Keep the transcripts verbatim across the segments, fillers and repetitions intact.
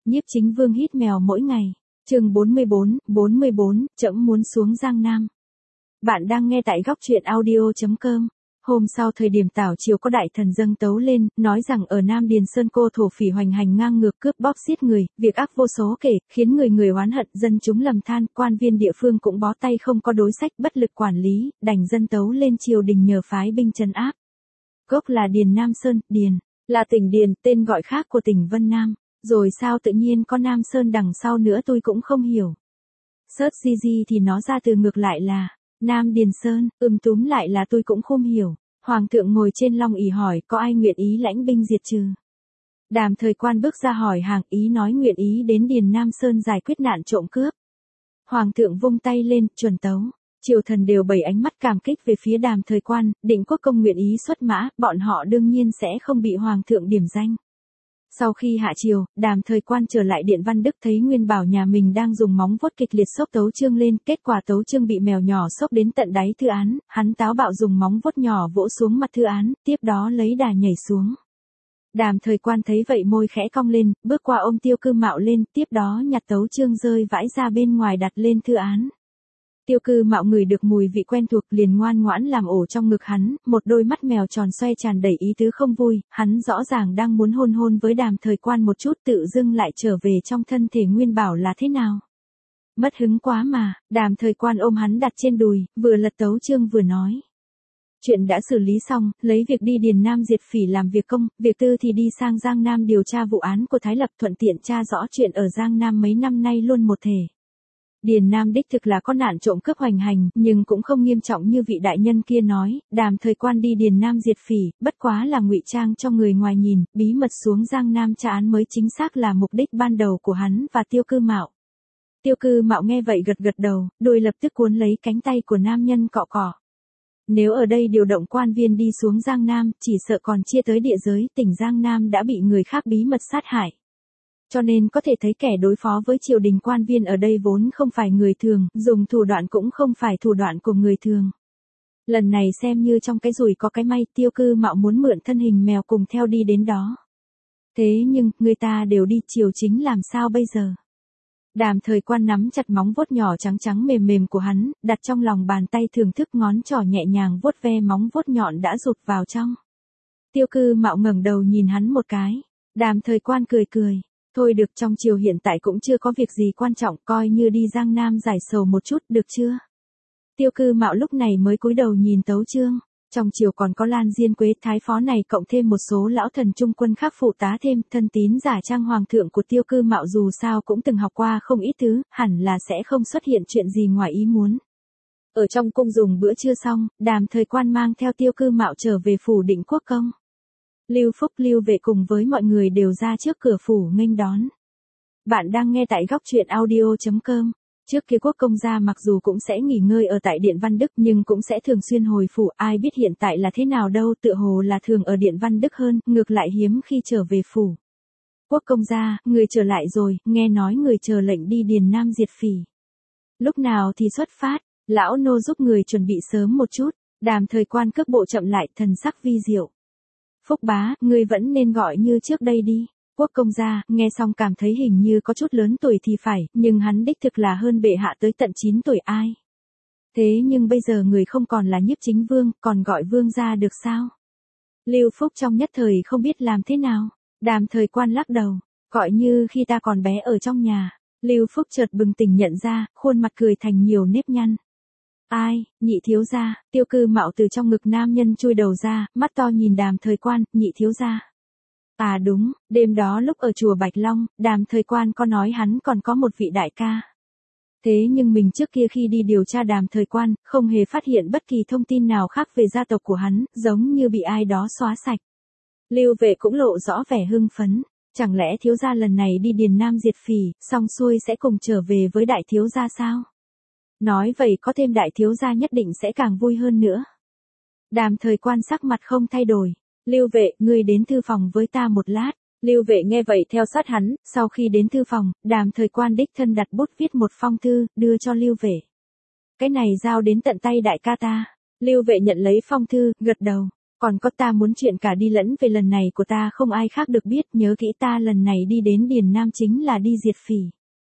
Nhiếp Chính Vương hít mèo mỗi ngày. Chương bốn mươi bốn, bốn mươi bốn, trẫm muốn xuống Giang Nam. Bạn đang nghe tại góc truyện audio chấm com. Hôm sau thời điểm tảo chiều có đại thần dâng tấu lên, nói rằng ở Nam Điền Sơn cô thổ phỉ hoành hành ngang ngược cướp bóc giết người, việc ác vô số kể, khiến người người oán hận, dân chúng lầm than, quan viên địa phương cũng bó tay không có đối sách, bất lực quản lý, đành dâng tấu lên triều đình nhờ phái binh trấn áp. Gốc là Điền Nam Sơn, Điền là tỉnh Điền, tên gọi khác của tỉnh Vân Nam. Rồi sao tự nhiên có Nam Sơn đằng sau nữa tôi cũng không hiểu. Search gi gi thì nó ra từ ngược lại là Nam Điền Sơn, ừm túm lại là tôi cũng không hiểu. Hoàng thượng ngồi trên long ỷ hỏi có ai nguyện ý lãnh binh diệt trừ. Đàm Thời Quan bước ra hỏi hàng, ý nói nguyện ý đến Điền Nam Sơn giải quyết nạn trộm cướp. Hoàng thượng vung tay lên, chuẩn tấu. Triều thần đều bày ánh mắt cảm kích về phía Đàm Thời Quan, Định Quốc Công nguyện ý xuất mã, bọn họ đương nhiên sẽ không bị Hoàng thượng điểm danh. Sau khi hạ triều, Đàm Thời Quan trở lại Điện Văn Đức thấy Nguyên Bảo nhà mình đang dùng móng vuốt kịch liệt xốc tấu chương lên, kết quả tấu chương bị mèo nhỏ xốc đến tận đáy thư án, hắn táo bạo dùng móng vuốt nhỏ vỗ xuống mặt thư án, tiếp đó lấy đà nhảy xuống. Đàm Thời Quan thấy vậy môi khẽ cong lên, bước qua ôm Tiêu Cư Mạo lên, tiếp đó nhặt tấu chương rơi vãi ra bên ngoài đặt lên thư án. Tiêu Cư Mạo ngửi được mùi vị quen thuộc liền ngoan ngoãn làm ổ trong ngực hắn, một đôi mắt mèo tròn xoay tràn đầy ý tứ không vui, hắn rõ ràng đang muốn hôn hôn với Đàm Thời Quan một chút tự dưng lại trở về trong thân thể Nguyên Bảo là thế nào. Mất hứng quá mà, Đàm Thời Quan ôm hắn đặt trên đùi, vừa lật tấu chương vừa nói. Chuyện đã xử lý xong, lấy việc đi Điền Nam diệt phỉ làm việc công, việc tư thì đi sang Giang Nam điều tra vụ án của Thái Lập, thuận tiện tra rõ chuyện ở Giang Nam mấy năm nay luôn một thể. Điền Nam đích thực là có nạn trộm cướp hoành hành, nhưng cũng không nghiêm trọng như vị đại nhân kia nói, Đàm Thời Quan đi Điền Nam diệt phỉ, bất quá là ngụy trang cho người ngoài nhìn, bí mật xuống Giang Nam tra án mới chính xác là mục đích ban đầu của hắn và Tiêu Cư Mạo. Tiêu Cư Mạo nghe vậy gật gật đầu, đuôi lập tức cuốn lấy cánh tay của nam nhân cọ cọ. Nếu ở đây điều động quan viên đi xuống Giang Nam, chỉ sợ còn chia tới địa giới, tỉnh Giang Nam đã bị người khác bí mật sát hại. Cho nên có thể thấy kẻ đối phó với triều đình quan viên ở đây vốn không phải người thường, dùng thủ đoạn cũng không phải thủ đoạn của người thường. Lần này xem như trong cái rủi có cái may, Tiêu Cư Mạo muốn mượn thân hình mèo cùng theo đi đến đó. Thế nhưng, người ta đều đi triều chính làm sao bây giờ? Đàm Thời Quan nắm chặt móng vuốt nhỏ trắng trắng mềm mềm của hắn, đặt trong lòng bàn tay thưởng thức ngón trỏ nhẹ nhàng vuốt ve móng vuốt nhọn đã rụt vào trong. Tiêu Cư Mạo ngẩng đầu nhìn hắn một cái. Đàm Thời Quan cười cười. Thôi được, trong triều hiện tại cũng chưa có việc gì quan trọng, coi như đi Giang Nam giải sầu một chút, được chưa? Tiêu Cư Mạo lúc này mới cúi đầu nhìn tấu chương. Trong triều còn có Lan Diên Quế thái phó này cộng thêm một số lão thần trung quân khác phụ tá thêm, thân tín giả trang hoàng thượng của Tiêu Cư Mạo dù sao cũng từng học qua không ít thứ, hẳn là sẽ không xuất hiện chuyện gì ngoài ý muốn. Ở trong cung dùng bữa trưa xong, Đàm Thời Quan mang theo Tiêu Cư Mạo trở về phủ Định Quốc Công. Lưu Phúc Lưu Vệ cùng với mọi người đều ra trước cửa phủ nghênh đón. Bạn đang nghe tại góc truyện audio chấm com. Trước kia Quốc Công gia mặc dù cũng sẽ nghỉ ngơi ở tại Điện Văn Đức nhưng cũng sẽ thường xuyên hồi phủ, ai biết hiện tại là thế nào đâu, tựa hồ là thường ở Điện Văn Đức hơn, ngược lại hiếm khi trở về phủ. Quốc Công gia, người trở lại rồi, nghe nói người chờ lệnh đi Điền Nam diệt phỉ. Lúc nào thì xuất phát, lão nô giúp người chuẩn bị sớm một chút. Đàm Thời Quan cước bộ chậm lại, thần sắc vi diệu. Phúc bá, ngươi vẫn nên gọi như trước đây đi. Quốc Công gia, nghe xong cảm thấy hình như có chút lớn tuổi thì phải, nhưng hắn đích thực là hơn bệ hạ tới tận chín tuổi ai. Thế nhưng bây giờ người không còn là Nhiếp Chính Vương, còn gọi Vương gia được sao? Lưu Phúc trong nhất thời không biết làm thế nào. Đàm Thời Quan lắc đầu, gọi như khi ta còn bé ở trong nhà. Lưu Phúc chợt bừng tỉnh nhận ra, khuôn mặt cười thành nhiều nếp nhăn. Ai, nhị thiếu gia? Tiêu Cư Mạo từ trong ngực nam nhân chui đầu ra, mắt to nhìn Đàm Thời Quan, nhị thiếu gia. À đúng, đêm đó lúc ở chùa Bạch Long, Đàm Thời Quan có nói hắn còn có một vị đại ca. Thế nhưng mình trước kia khi đi điều tra Đàm Thời Quan, không hề phát hiện bất kỳ thông tin nào khác về gia tộc của hắn, giống như bị ai đó xóa sạch. Lưu Vệ cũng lộ rõ vẻ hưng phấn, chẳng lẽ thiếu gia lần này đi Điền Nam diệt phỉ, xong xuôi sẽ cùng trở về với đại thiếu gia sao? Nói vậy có thêm đại thiếu gia nhất định sẽ càng vui hơn nữa. Đàm Thời Quan sắc mặt không thay đổi. Lưu Vệ, ngươi đến thư phòng với ta một lát. Lưu Vệ nghe vậy theo sát hắn, sau khi đến thư phòng, Đàm Thời Quan đích thân đặt bút viết một phong thư, đưa cho Lưu Vệ. Cái này giao đến tận tay đại ca ta. Lưu Vệ nhận lấy phong thư, gật đầu. Còn có ta muốn chuyện cả đi lẫn về lần này của ta không ai khác được biết, nhớ kỹ ta lần này đi đến Điền Nam chính là đi diệt phỉ.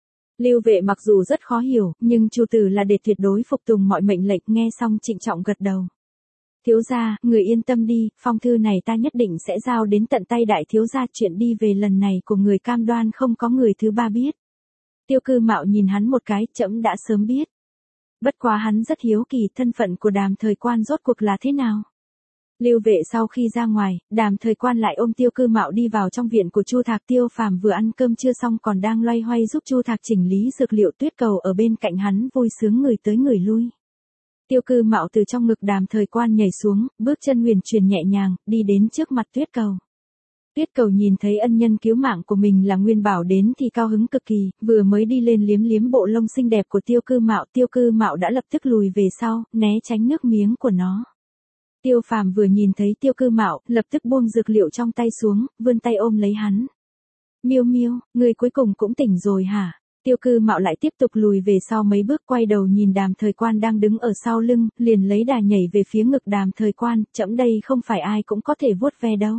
Lưu Vệ mặc dù rất khó hiểu, nhưng Chu Tử là để tuyệt đối phục tùng mọi mệnh lệnh, nghe xong trịnh trọng gật đầu. Thiếu gia, người yên tâm đi, phong thư này ta nhất định sẽ giao đến tận tay đại thiếu gia, chuyện đi về lần này của người cam đoan không có người thứ ba biết. Tiêu Cư Mạo nhìn hắn một cái, trẫm đã sớm biết. Bất quá hắn rất hiếu kỳ thân phận của Đàm Thời Quan rốt cuộc là thế nào. Lưu Vệ sau khi ra ngoài, Đàm Thời Quan lại ôm Tiêu Cư Mạo đi vào trong viện của Chu Thạc. Tiêu Phàm vừa ăn cơm trưa xong còn đang loay hoay giúp Chu Thạc chỉnh lý dược liệu, Tuyết Cầu ở bên cạnh hắn vui sướng người tới người lui. Tiêu Cư Mạo từ trong ngực Đàm Thời Quan nhảy xuống, bước chân huyền chuyển nhẹ nhàng, đi đến trước mặt Tuyết Cầu. Tuyết Cầu nhìn thấy ân nhân cứu mạng của mình là Nguyên Bảo đến thì cao hứng cực kỳ, vừa mới đi lên liếm liếm bộ lông xinh đẹp của Tiêu Cư Mạo, Tiêu Cư Mạo đã lập tức lùi về sau, né tránh nước miếng của nó. Tiêu Phàm vừa nhìn thấy Tiêu Cư Mạo, lập tức buông dược liệu trong tay xuống, vươn tay ôm lấy hắn. Miêu Miêu, người cuối cùng cũng tỉnh rồi hả? Tiêu Cư Mạo lại tiếp tục lùi về sau mấy bước, quay đầu nhìn Đàm Thời Quan đang đứng ở sau lưng, liền lấy đà nhảy về phía ngực Đàm Thời Quan, trẫm đây không phải ai cũng có thể vuốt ve đâu.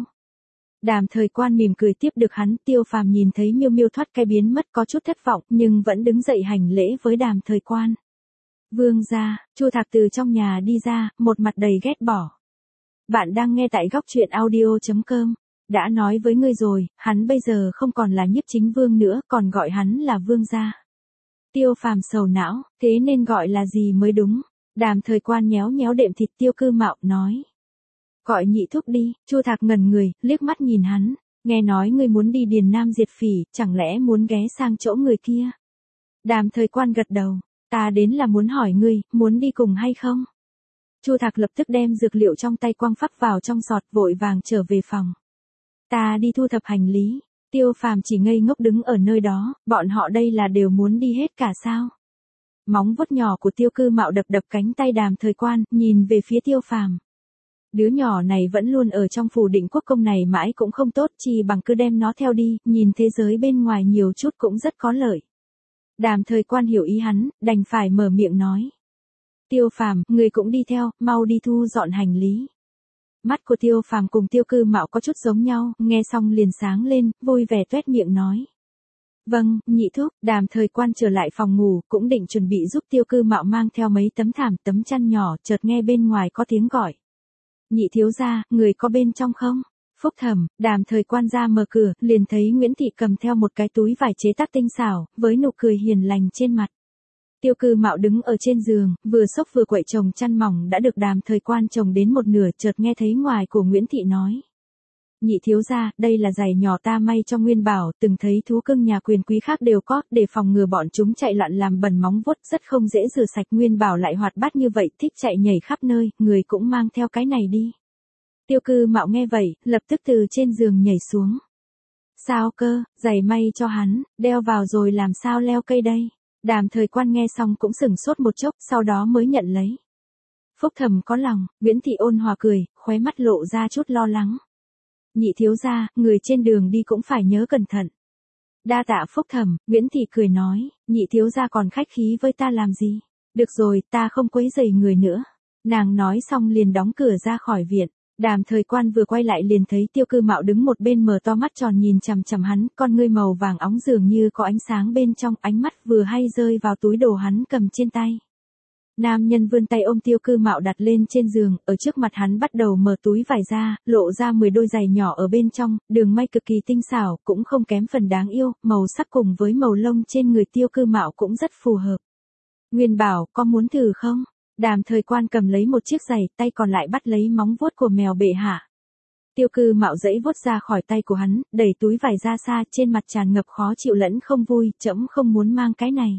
Đàm Thời Quan mỉm cười tiếp được hắn. Tiêu Phàm nhìn thấy Miêu Miêu thoát cái biến mất có chút thất vọng, nhưng vẫn đứng dậy hành lễ với Đàm Thời Quan. Vương gia, Chu Thạc từ trong nhà đi ra, một mặt đầy ghét bỏ. Bạn đang nghe tại góc truyện audio chấm com. Đã nói với ngươi rồi, hắn bây giờ không còn là Nhiếp Chính Vương nữa, còn gọi hắn là Vương gia. Tiêu Phàm sầu não, thế nên gọi là gì mới đúng? Đàm Thời Quan nhéo nhéo đệm thịt Tiêu Cư Mạo, nói. Gọi nhị thúc đi. Chu Thạc ngẩn người, liếc mắt nhìn hắn. Nghe nói ngươi muốn đi Điền Nam diệt phỉ, chẳng lẽ muốn ghé sang chỗ người kia? Đàm Thời Quan gật đầu. Ta đến là muốn hỏi ngươi, muốn đi cùng hay không? Chu Thạc lập tức đem dược liệu trong tay quăng phắp vào trong sọt, vội vàng trở về phòng. Ta đi thu thập hành lý. Tiêu Phàm chỉ ngây ngốc đứng ở nơi đó, bọn họ đây là đều muốn đi hết cả sao? Móng vuốt nhỏ của Tiêu Cư Mạo đập đập cánh tay Đàm Thời Quan, nhìn về phía Tiêu Phàm. Đứa nhỏ này vẫn luôn ở trong phủ Định Quốc Công này mãi cũng không tốt, chỉ bằng cứ đem nó theo đi, nhìn thế giới bên ngoài nhiều chút cũng rất có lợi. Đàm Thời Quan hiểu ý hắn, đành phải mở miệng nói. Tiêu Phàm, người cũng đi theo, mau đi thu dọn hành lý. Mắt của Tiêu Phàm cùng Tiêu Cư Mạo có chút giống nhau, nghe xong liền sáng lên, vui vẻ tuét miệng nói. Vâng, nhị thúc. Đàm Thời Quan trở lại phòng ngủ, cũng định chuẩn bị giúp Tiêu Cư Mạo mang theo mấy tấm thảm tấm chăn nhỏ, chợt nghe bên ngoài có tiếng gọi. Nhị thiếu gia, người có bên trong không? Phúc Thẩm. Đàm Thời Quan ra mở cửa, liền thấy Nguyễn Thị cầm theo một cái túi vải chế tác tinh xảo, với nụ cười hiền lành trên mặt. Tiêu Cư Mạo đứng ở trên giường, vừa xốc vừa quậy chồng chăn mỏng đã được Đàm Thời Quan chồng đến một nửa, chợt nghe thấy ngoài của Nguyễn Thị nói. Nhị thiếu gia, đây là giày nhỏ ta may cho Nguyên Bảo, từng thấy thú cưng nhà quyền quý khác đều có, để phòng ngừa bọn chúng chạy loạn làm bẩn móng vuốt, rất không dễ rửa sạch. Nguyên Bảo lại hoạt bát như vậy, thích chạy nhảy khắp nơi, người cũng mang theo cái này đi. Tiêu Cư Mạo nghe vậy, lập tức từ trên giường nhảy xuống. Sao cơ, giày may cho hắn, đeo vào rồi làm sao leo cây đây? Đàm Thời Quan nghe xong cũng sửng sốt một chốc, sau đó mới nhận lấy. Phúc Thẩm có lòng. Nguyễn Thị ôn hòa cười, khóe mắt lộ ra chút lo lắng. Nhị thiếu gia, người trên đường đi cũng phải nhớ cẩn thận. Đa tạ Phúc Thẩm. Nguyễn Thị cười nói, nhị thiếu gia còn khách khí với ta làm gì? Được rồi, ta không quấy rầy người nữa. Nàng nói xong liền đóng cửa ra khỏi viện. Đàm Thời Quan vừa quay lại liền thấy Tiêu Cư Mạo đứng một bên mở to mắt tròn nhìn chằm chằm hắn, con ngươi màu vàng óng dường như có ánh sáng bên trong, ánh mắt vừa hay rơi vào túi đồ hắn cầm trên tay. Nam nhân vươn tay ôm Tiêu Cư Mạo đặt lên trên giường, ở trước mặt hắn bắt đầu mở túi vải ra, lộ ra mười đôi giày nhỏ ở bên trong, đường may cực kỳ tinh xảo, cũng không kém phần đáng yêu, màu sắc cùng với màu lông trên người Tiêu Cư Mạo cũng rất phù hợp. Nguyên Bảo, có muốn thử không? Đàm Thời Quan cầm lấy một chiếc giày, tay còn lại bắt lấy móng vuốt của mèo bệ hạ. Tiêu Cư Mạo dãy vuốt ra khỏi tay của hắn, đẩy túi vải ra xa, trên mặt tràn ngập khó chịu lẫn không vui, trẫm không muốn mang cái này.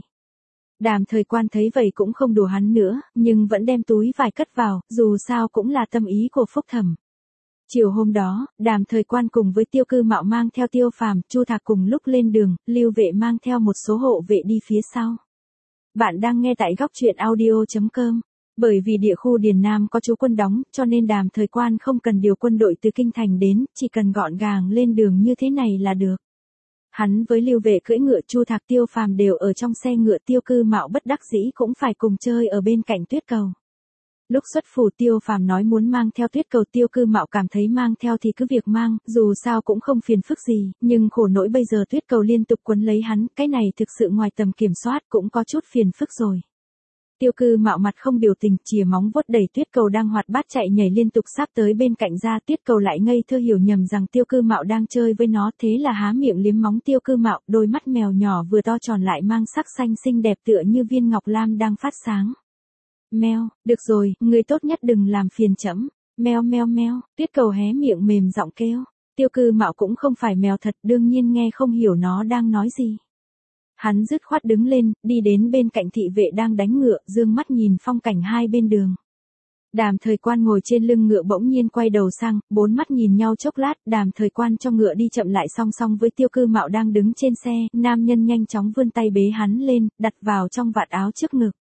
Đàm Thời Quan thấy vậy cũng không đùa hắn nữa, nhưng vẫn đem túi vải cất vào, dù sao cũng là tâm ý của Phúc Thẩm. Chiều hôm đó, Đàm Thời Quan cùng với Tiêu Cư Mạo mang theo Tiêu Phàm, Chu Thạc cùng lúc lên đường, Lưu Vệ mang theo một số hộ vệ đi phía sau. Bạn đang nghe tại góc truyện audio chấm com. Bởi vì địa khu Điền Nam có trú quân đóng, cho nên Đàm Thời Quan không cần điều quân đội từ kinh thành đến, chỉ cần gọn gàng lên đường như thế này là được. Hắn với Lưu Vệ cưỡi ngựa, Chu Thạc Tiêu Phàm đều ở trong xe ngựa, Tiêu Cư Mạo bất đắc dĩ cũng phải cùng chơi ở bên cạnh Tuyết Cầu. Lúc xuất phủ Tiêu Phàm nói muốn mang theo Tuyết Cầu, Tiêu Cư Mạo cảm thấy mang theo thì cứ việc mang, dù sao cũng không phiền phức gì, nhưng khổ nỗi bây giờ Tuyết Cầu liên tục quấn lấy hắn, cái này thực sự ngoài tầm kiểm soát, cũng có chút phiền phức rồi. Tiêu Cư Mạo mặt không biểu tình, chìa móng vuốt đẩy Tuyết Cầu đang hoạt bát chạy nhảy liên tục sắp tới bên cạnh ra. Tuyết Cầu lại ngây thơ hiểu nhầm rằng Tiêu Cư Mạo đang chơi với nó, thế là há miệng liếm móng Tiêu Cư Mạo, đôi mắt mèo nhỏ vừa to tròn lại mang sắc xanh xinh đẹp tựa như viên ngọc lam đang phát sáng. Meo, được rồi, người tốt nhất đừng làm phiền trẫm. Meo meo meo, Tuyết Cầu hé miệng mềm giọng kêu. Tiêu Cư Mạo cũng không phải mèo thật, đương nhiên nghe không hiểu nó đang nói gì. Hắn dứt khoát đứng lên, đi đến bên cạnh thị vệ đang đánh ngựa, dương mắt nhìn phong cảnh hai bên đường. Đàm Thời Quan ngồi trên lưng ngựa bỗng nhiên quay đầu sang, bốn mắt nhìn nhau chốc lát, Đàm Thời Quan cho ngựa đi chậm lại song song với Tiêu Cư Mạo đang đứng trên xe, nam nhân nhanh chóng vươn tay bế hắn lên, đặt vào trong vạt áo trước ngực.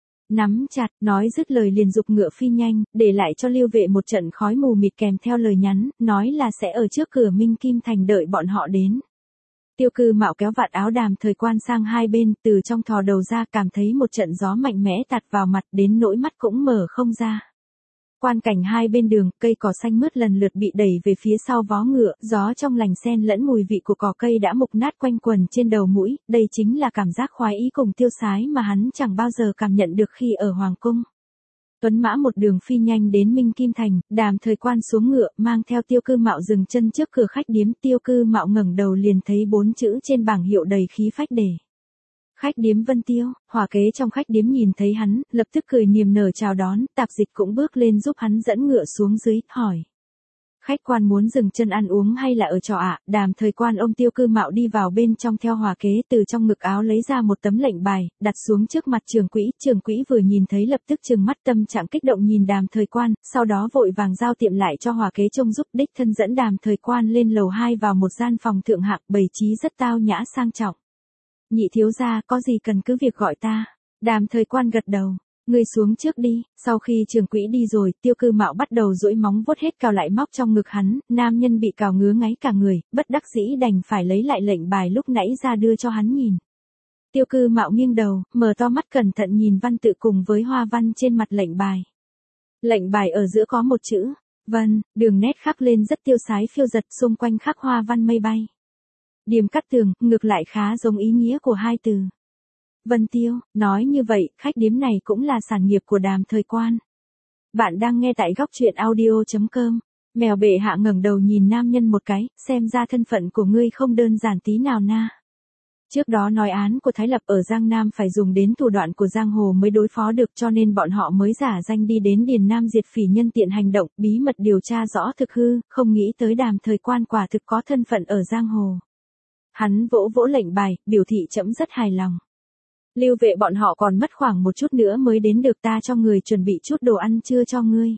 Nắm chặt, nói dứt lời liền giục ngựa phi nhanh, để lại cho Lưu Vệ một trận khói mù mịt kèm theo lời nhắn, nói là sẽ ở trước cửa Minh Kim Thành đợi bọn họ đến. Tiêu Cư Mạo kéo vạt áo Đàm Thời Quan sang hai bên, từ trong thò đầu ra cảm thấy một trận gió mạnh mẽ tạt vào mặt đến nỗi mắt cũng mở không ra. Quan cảnh hai bên đường, cây cỏ xanh mướt lần lượt bị đẩy về phía sau vó ngựa, gió trong lành xen lẫn mùi vị của cỏ cây đã mục nát quanh quần trên đầu mũi, đây chính là cảm giác khoái ý cùng tiêu sái mà hắn chẳng bao giờ cảm nhận được khi ở Hoàng Cung. Tuấn mã một đường phi nhanh đến Minh Kim Thành, Đàm Thời Quan xuống ngựa, mang theo Tiêu Cư Mạo dừng chân trước cửa khách điếm. Tiêu Cư Mạo ngẩng đầu liền thấy bốn chữ trên bảng hiệu đầy khí phách đề: Khách điếm Vân Tiêu. Hỏa kế trong khách điếm nhìn thấy hắn, lập tức cười niềm nở chào đón, tạp dịch cũng bước lên giúp hắn dẫn ngựa xuống dưới, hỏi: Khách quan muốn dừng chân ăn uống hay là ở trọ ạ? À? Đàm Thời Quan ôm Tiêu Cư Mạo đi vào bên trong theo hỏa kế, từ trong ngực áo lấy ra một tấm lệnh bài, đặt xuống trước mặt Trường Quỹ. Trường Quỹ vừa nhìn thấy lập tức trừng mắt, tâm trạng kích động nhìn Đàm Thời Quan, sau đó vội vàng giao tiệm lại cho hỏa kế trông giúp, đích thân dẫn Đàm Thời Quan lên lầu hai vào một gian phòng thượng hạng, bày trí rất tao nhã sang trọng. Nhị thiếu gia, có gì cần cứ việc gọi ta. Đàm Thời Quan gật đầu. Ngươi xuống trước đi. Sau khi Trường Quỹ đi rồi, Tiêu Cư Mạo bắt đầu duỗi móng vuốt hết cào lại móc trong ngực hắn, nam nhân bị cào ngứa ngáy cả người, bất đắc dĩ đành phải lấy lại lệnh bài lúc nãy ra đưa cho hắn nhìn. Tiêu Cư Mạo nghiêng đầu, mở to mắt cẩn thận nhìn văn tự cùng với hoa văn trên mặt lệnh bài. Lệnh bài ở giữa có một chữ Vân, đường nét khắc lên rất tiêu sái phiêu dật, xung quanh khắc hoa văn mây bay. Điềm cắt tường, ngược lại khá giống ý nghĩa của hai từ Vân Tiêu. Nói như vậy, khách điếm này cũng là sản nghiệp của Đàm Thời Quan. Bạn đang nghe tại góc truyện audio chấm com. Mèo bệ hạ ngẩng đầu nhìn nam nhân một cái, xem ra thân phận của ngươi không đơn giản tí nào na. Trước đó nói án của Thái Lập ở Giang Nam phải dùng đến thủ đoạn của giang hồ mới đối phó được, cho nên bọn họ mới giả danh đi đến Điền Nam diệt phỉ, nhân tiện hành động, bí mật điều tra rõ thực hư, không nghĩ tới Đàm Thời Quan quả thực có thân phận ở giang hồ. Hắn vỗ vỗ lệnh bài, biểu thị trẫm rất hài lòng. Lưu Vệ bọn họ còn mất khoảng một chút nữa mới đến được, ta cho người chuẩn bị chút đồ ăn trưa cho ngươi.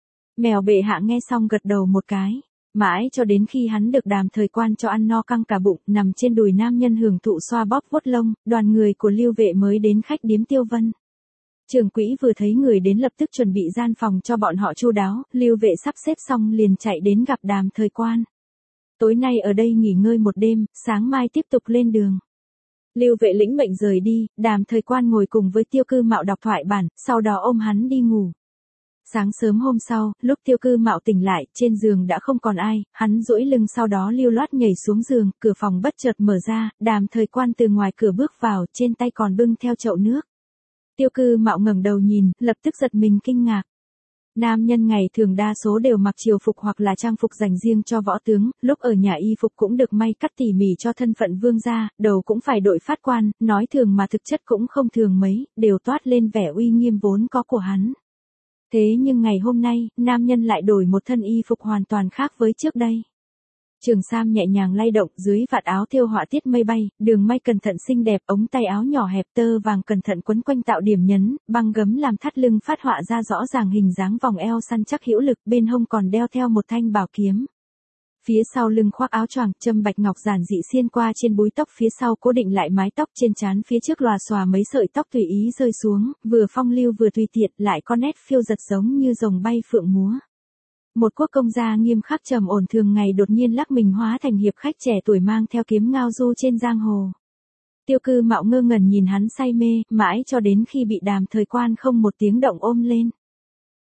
Mèo bệ hạ nghe xong gật đầu một cái. Mãi cho đến khi hắn được Đàm Thời Quan cho ăn no căng cả bụng, nằm trên đùi nam nhân hưởng thụ xoa bóp vuốt lông, đoàn người của Lưu Vệ mới đến khách điếm Tiêu Vân. Trường Quỹ vừa thấy người đến lập tức chuẩn bị gian phòng cho bọn họ chu đáo, Lưu Vệ sắp xếp xong liền chạy đến gặp Đàm Thời Quan. Tối nay ở đây nghỉ ngơi một đêm, sáng mai tiếp tục lên đường. Lưu Vệ lĩnh mệnh rời đi, Đàm Thời Quan ngồi cùng với Tiêu Cư Mạo đọc thoại bản, sau đó ôm hắn đi ngủ. Sáng sớm hôm sau, lúc Tiêu Cư Mạo tỉnh lại, trên giường đã không còn ai, hắn duỗi lưng sau đó lưu loát nhảy xuống giường, cửa phòng bất chợt mở ra, Đàm Thời Quan từ ngoài cửa bước vào, trên tay còn bưng theo chậu nước. Tiêu Cư Mạo ngẩng đầu nhìn, lập tức giật mình kinh ngạc. Nam nhân ngày thường đa số đều mặc triều phục hoặc là trang phục dành riêng cho võ tướng, lúc ở nhà y phục cũng được may cắt tỉ mỉ cho thân phận vương gia, đầu cũng phải đội phát quan, nói thường mà thực chất cũng không thường mấy, đều toát lên vẻ uy nghiêm vốn có của hắn. Thế nhưng ngày hôm nay, nam nhân lại đổi một thân y phục hoàn toàn khác với trước đây. Trường sam nhẹ nhàng lay động, dưới vạt áo thêu họa tiết mây bay, đường may cẩn thận xinh đẹp, ống tay áo nhỏ hẹp tơ vàng cẩn thận quấn quanh tạo điểm nhấn, băng gấm làm thắt lưng phát họa ra rõ ràng hình dáng vòng eo săn chắc hữu lực, bên hông còn đeo theo một thanh bảo kiếm. Phía sau lưng khoác áo choàng, châm bạch ngọc giản dị xiên qua trên búi tóc phía sau cố định lại mái tóc, trên trán phía trước lòa xòa mấy sợi tóc tùy ý rơi xuống, vừa phong lưu vừa tùy tiện, lại có nét phiêu giật giống như rồng bay phượng múa. Một quốc công gia nghiêm khắc trầm ổn thường ngày đột nhiên lắc mình hóa thành hiệp khách trẻ tuổi mang theo kiếm ngao du trên giang hồ. Tiêu Cư Mạo ngơ ngẩn nhìn hắn say mê, mãi cho đến khi bị Đàm Thời Quan không một tiếng động ôm lên.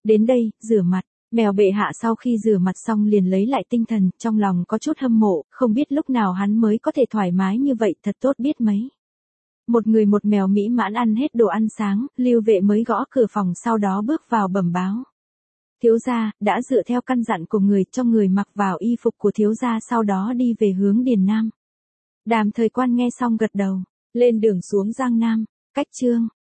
Đến đây, rửa mặt. Mèo bệ hạ sau khi rửa mặt xong liền lấy lại tinh thần, trong lòng có chút hâm mộ, không biết lúc nào hắn mới có thể thoải mái như vậy, thật tốt biết mấy. Một người một mèo mỹ mãn ăn hết đồ ăn sáng, Lưu Vệ mới gõ cửa phòng sau đó bước vào bẩm báo. Thiếu gia, đã dựa theo căn dặn của người, cho người mặc vào y phục của thiếu gia sau đó đi về hướng Điền Nam. Đàm Thời Quan nghe xong gật đầu, lên đường xuống Giang Nam, cách Trương